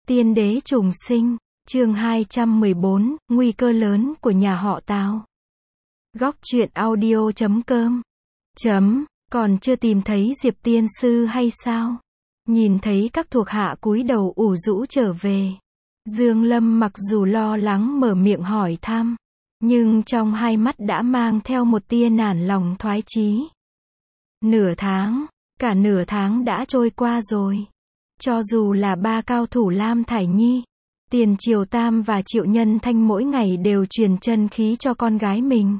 Tiên đế trùng sinh, chương 214, nguy cơ lớn của nhà họ Tào. Góc truyện audio.com. Còn chưa tìm thấy Diệp tiên sư hay sao? Nhìn thấy các thuộc hạ cúi đầu ủ rũ trở về. Dương Lâm mặc dù lo lắng mở miệng hỏi thăm, nhưng trong hai mắt đã mang theo một tia nản lòng thoái chí. Cả nửa tháng đã trôi qua rồi. Cho dù là ba cao thủ Lam Thải Nhi, Tiền Triều Tam và Triệu Nhân Thanh mỗi ngày đều truyền chân khí cho con gái mình.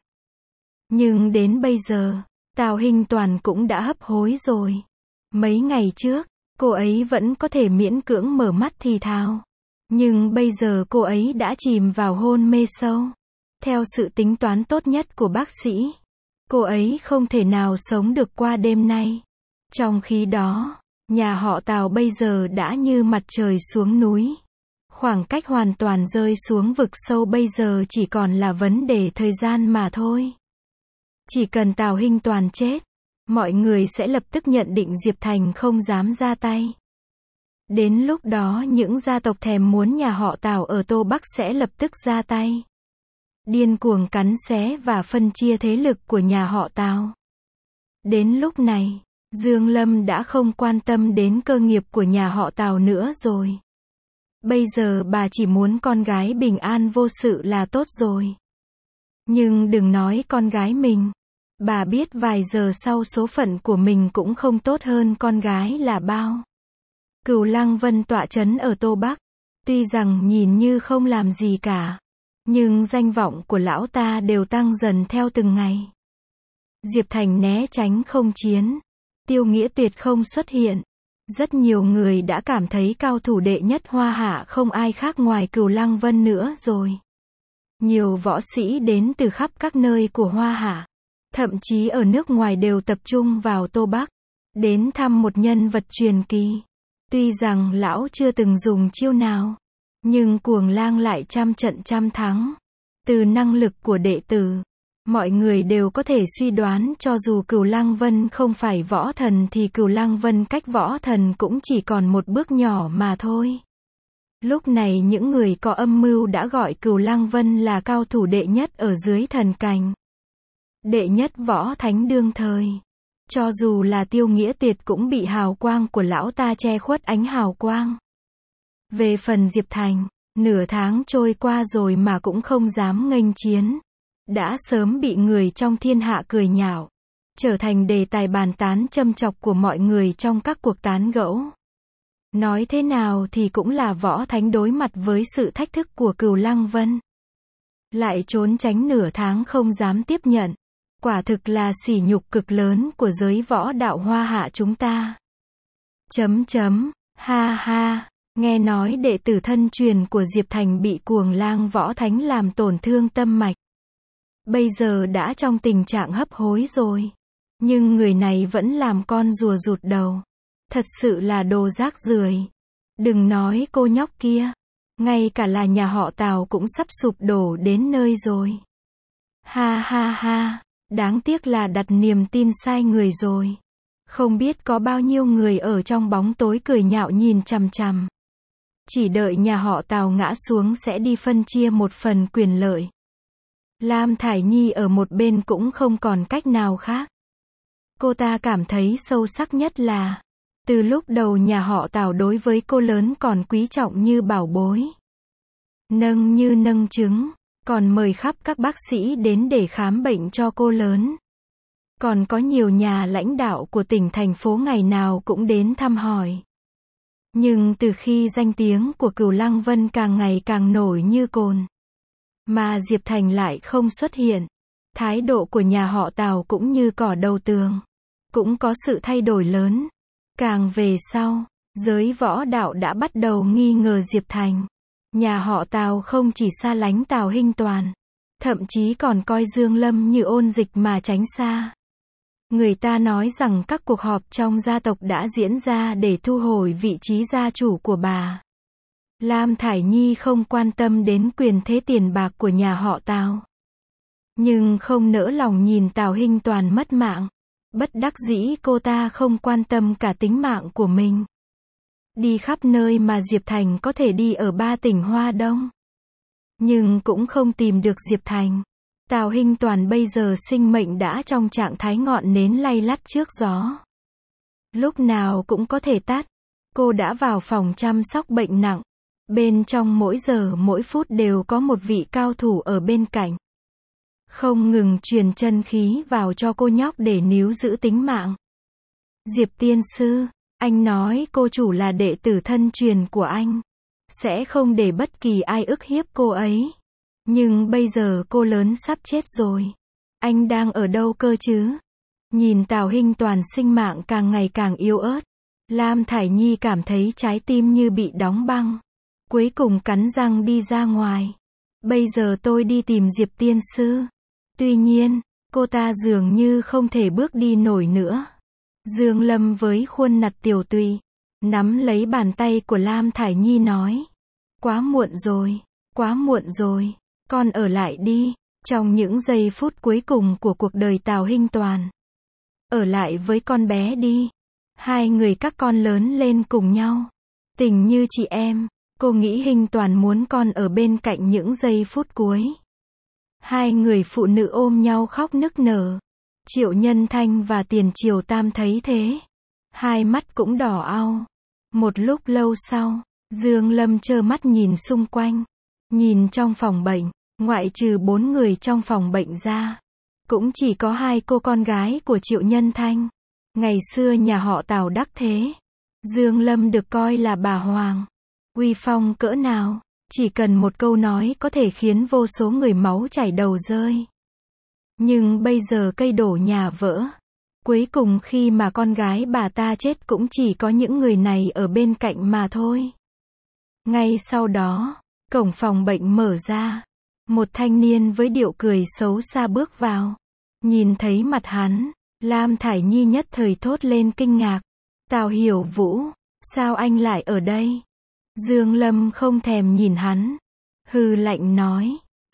Nhưng đến bây giờ, Tào Hinh Toàn cũng đã hấp hối rồi. Mấy ngày trước, cô ấy vẫn có thể miễn cưỡng mở mắt thì thào. Nhưng bây giờ cô ấy đã chìm vào hôn mê sâu. Theo sự tính toán tốt nhất của bác sĩ, cô ấy không thể nào sống được qua đêm nay. Trong khi đó, nhà họ Tào bây giờ đã như mặt trời xuống núi. Khoảng cách hoàn toàn rơi xuống vực sâu bây giờ chỉ còn là vấn đề thời gian mà thôi. Chỉ cần Tào Hinh Toàn chết, mọi người sẽ lập tức nhận định Diệp Thành không dám ra tay. Đến lúc đó những gia tộc thèm muốn nhà họ Tào ở Tô Bắc sẽ lập tức ra tay. Điên cuồng cắn xé và phân chia thế lực của nhà họ Tào. Đến lúc này, Dương Lâm đã không quan tâm đến cơ nghiệp của nhà họ Tào nữa rồi. Bây giờ bà chỉ muốn con gái bình an vô sự là tốt rồi. Nhưng đừng nói con gái mình. Bà biết vài giờ sau số phận của mình cũng không tốt hơn con gái là bao. Cửu Lăng Vân tọa trấn ở Tô Bắc. Tuy rằng nhìn như không làm gì cả, nhưng danh vọng của lão ta đều tăng dần theo từng ngày. Diệp Thành né tránh không chiến. Tiêu Nghĩa Tuyệt không xuất hiện. Rất nhiều người đã cảm thấy cao thủ đệ nhất Hoa Hạ không ai khác ngoài Cửu Lăng Vân nữa rồi. Nhiều võ sĩ đến từ khắp các nơi của Hoa Hạ, thậm chí ở nước ngoài đều tập trung vào Tô Bắc, đến thăm một nhân vật truyền kỳ. Tuy rằng lão chưa từng dùng chiêu nào, nhưng Cuồng Lang lại trăm trận trăm thắng. Từ năng lực của đệ tử, mọi người đều có thể suy đoán cho dù Cửu Lăng Vân không phải võ thần thì Cửu Lăng Vân cách võ thần cũng chỉ còn một bước nhỏ mà thôi. Lúc này những người có âm mưu đã gọi Cửu Lăng Vân là cao thủ đệ nhất ở dưới thần cảnh. Đệ nhất võ thánh đương thời. Cho dù là Tiêu Nghĩa Tuyệt cũng bị hào quang của lão ta che khuất ánh hào quang. Về phần Diệp Thành, nửa tháng trôi qua rồi mà cũng không dám nghênh chiến. Đã sớm bị người trong thiên hạ cười nhạo, trở thành đề tài bàn tán châm chọc của mọi người trong các cuộc tán gẫu. Nói thế nào thì cũng là võ thánh đối mặt với sự thách thức của Cửu Lăng Vân. Lại trốn tránh nửa tháng không dám tiếp nhận. Quả thực là sỉ nhục cực lớn của giới võ đạo Hoa Hạ chúng ta. Ha ha, nghe nói đệ tử thân truyền của Diệp Thành bị Cuồng Lang võ thánh làm tổn thương tâm mạch. Bây giờ đã trong tình trạng hấp hối rồi. Nhưng người này vẫn làm con rùa rụt đầu. Thật sự là đồ rác rưởi. Đừng nói cô nhóc kia. Ngay cả là nhà họ Tào cũng sắp sụp đổ đến nơi rồi. Ha ha ha, đáng tiếc là đặt niềm tin sai người rồi. Không biết có bao nhiêu người ở trong bóng tối cười nhạo nhìn chằm chằm. Chỉ đợi nhà họ Tào ngã xuống sẽ đi phân chia một phần quyền lợi. Lam Thải Nhi ở một bên cũng không còn cách nào khác. Cô ta cảm thấy sâu sắc nhất là, từ lúc đầu nhà họ Tào đối với cô lớn còn quý trọng như bảo bối. Nâng như nâng trứng, còn mời khắp các bác sĩ đến để khám bệnh cho cô lớn. Còn có nhiều nhà lãnh đạo của tỉnh thành phố ngày nào cũng đến thăm hỏi. Nhưng từ khi danh tiếng của Cửu Lăng Vân càng ngày càng nổi như cồn, mà Diệp Thành lại không xuất hiện, thái độ của nhà họ Tào cũng như cỏ đầu tường. Cũng có sự thay đổi lớn. Càng về sau, giới võ đạo đã bắt đầu nghi ngờ Diệp Thành. Nhà họ Tào không chỉ xa lánh Tào Hinh Toàn, thậm chí còn coi Dương Lâm như ôn dịch mà tránh xa. Người ta nói rằng các cuộc họp trong gia tộc đã diễn ra để thu hồi vị trí gia chủ của bà. Lam Thải Nhi không quan tâm đến quyền thế tiền bạc của nhà họ Tào, nhưng không nỡ lòng nhìn Tào Hinh Toàn mất mạng. Bất đắc dĩ cô ta không quan tâm cả tính mạng của mình. đi khắp nơi mà Diệp Thành có thể đi ở 3 tỉnh Hoa Đông. Nhưng cũng không tìm được Diệp Thành. Tào Hinh Toàn bây giờ sinh mệnh đã trong trạng thái ngọn nến lay lắt trước gió. Lúc nào cũng có thể tắt. Cô đã vào phòng chăm sóc bệnh nặng. Bên trong mỗi giờ mỗi phút đều có một vị cao thủ ở bên cạnh. Không ngừng truyền chân khí vào cho cô nhóc để níu giữ tính mạng. Diệp tiên sư, anh nói cô chủ là đệ tử thân truyền của anh. Sẽ không để bất kỳ ai ức hiếp cô ấy. Nhưng bây giờ cô lớn sắp chết rồi. Anh đang ở đâu cơ chứ? Nhìn Tào Hinh Toàn sinh mạng càng ngày càng yếu ớt. Lam Thải Nhi cảm thấy trái tim như bị đóng băng. Cuối cùng cắn răng đi ra ngoài. Bây giờ tôi đi tìm Diệp tiên sư. Tuy nhiên, cô ta dường như không thể bước đi nổi nữa. Dương Lâm với khuôn mặt tiều tụy, nắm lấy bàn tay của Lam Thải Nhi nói. Quá muộn rồi, con ở lại đi. Trong những giây phút cuối cùng của cuộc đời Tào Hinh Toàn. Ở lại với con bé đi. Hai người các con lớn lên cùng nhau. Tình như chị em, cô nghĩ Hinh Toàn muốn con ở bên cạnh những giây phút cuối. Hai người phụ nữ ôm nhau khóc nức nở. Triệu Nhân Thanh và Tiền Triều Tam thấy thế. Hai mắt cũng đỏ au. Một lúc lâu sau, Dương Lâm trơ mắt nhìn xung quanh. Nhìn trong phòng bệnh, ngoại trừ 4 người trong phòng bệnh ra. Cũng chỉ có 2 cô con gái của Triệu Nhân Thanh. Ngày xưa nhà họ Tào đắc thế. Dương Lâm được coi là bà Hoàng. Uy phong cỡ nào, chỉ cần một câu nói có thể khiến vô số người máu chảy đầu rơi. Nhưng bây giờ cây đổ nhà vỡ. Cuối cùng khi mà con gái bà ta chết cũng chỉ có những người này ở bên cạnh mà thôi. Ngay sau đó, cổng phòng bệnh mở ra. Một thanh niên với điệu cười xấu xa bước vào. Nhìn thấy mặt hắn, Lam Thải Nhi nhất thời thốt lên kinh ngạc. Tào Hiểu Vũ, sao anh lại ở đây? Dương Lâm không thèm nhìn hắn. Hừ lạnh nói.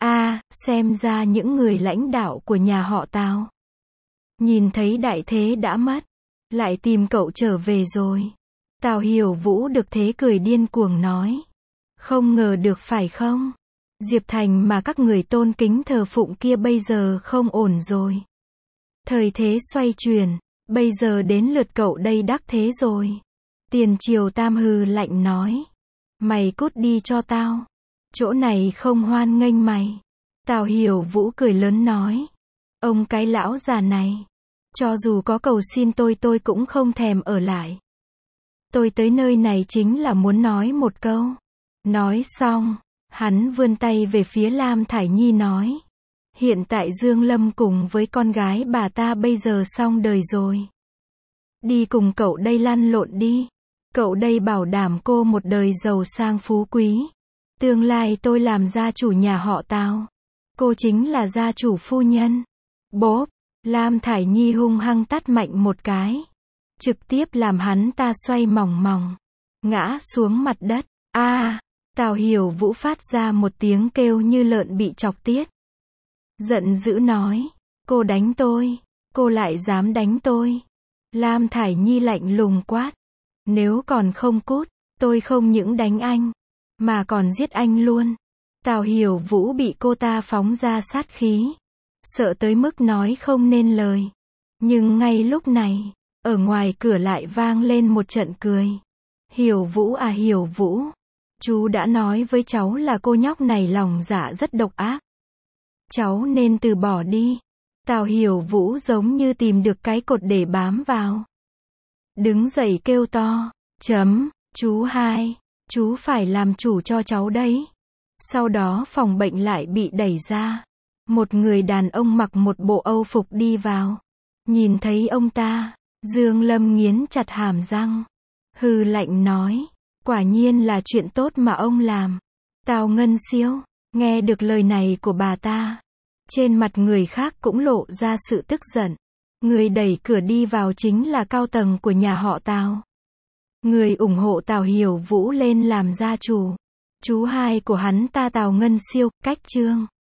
Xem ra những người lãnh đạo của nhà họ Tào. Nhìn thấy đại thế đã mất. Lại tìm cậu trở về rồi. Tào Hiểu Vũ được thế cười điên cuồng nói. Không ngờ được phải không? Diệp Thành mà các người tôn kính thờ phụng kia bây giờ không ổn rồi. Thời thế xoay chuyển. Bây giờ đến lượt cậu đây đắc thế rồi. Tiền Triều Tam hừ lạnh nói. Mày cút đi cho tao. Chỗ này không hoan nghênh mày. Tào Hiểu Vũ cười lớn nói. Ông cái lão già này. Cho dù có cầu xin tôi cũng không thèm ở lại. Tôi tới nơi này chính là muốn nói một câu. Nói xong, hắn vươn tay về phía Lam Thải Nhi nói. Hiện tại Dương Lâm cùng với con gái bà ta bây giờ xong đời rồi. Đi cùng cậu đây lăn lộn đi. Cậu đây bảo đảm cô một đời giàu sang phú quý. Tương lai tôi làm gia chủ nhà họ Tào. Cô chính là gia chủ phu nhân. Bốp, Lam Thải Nhi hung hăng tát mạnh một cái. Trực tiếp làm hắn ta xoay mòng mòng. Ngã xuống mặt đất. Tào Hiểu Vũ phát ra một tiếng kêu như lợn bị chọc tiết. Giận dữ nói. Cô đánh tôi. Cô lại dám đánh tôi. Lam Thải Nhi lạnh lùng quát. Nếu còn không cút, tôi không những đánh anh, mà còn giết anh luôn. Tào Hiểu Vũ bị cô ta phóng ra sát khí. Sợ tới mức nói không nên lời. Nhưng ngay lúc này, ở ngoài cửa lại vang lên một trận cười. Hiểu Vũ à Hiểu Vũ. Chú đã nói với cháu là cô nhóc này lòng dạ rất độc ác. Cháu nên từ bỏ đi. Tào Hiểu Vũ giống như tìm được cái cột để bám vào. Đứng dậy kêu to. Chú hai. Chú phải làm chủ cho cháu đấy. Sau đó phòng bệnh lại bị đẩy ra. Một người đàn ông mặc một bộ âu phục đi vào. Nhìn thấy ông ta, Dương Lâm nghiến chặt hàm răng. Hừ lạnh nói. Quả nhiên là chuyện tốt mà ông làm. Tào Ngân Siêu, nghe được lời này của bà ta. Trên mặt người khác cũng lộ ra sự tức giận. Người đẩy cửa đi vào chính là cao tầng của nhà họ Tào. Người ủng hộ Tào Hiểu Vũ lên làm gia chủ. Chú hai của hắn ta Tào Ngân Siêu, cách chương.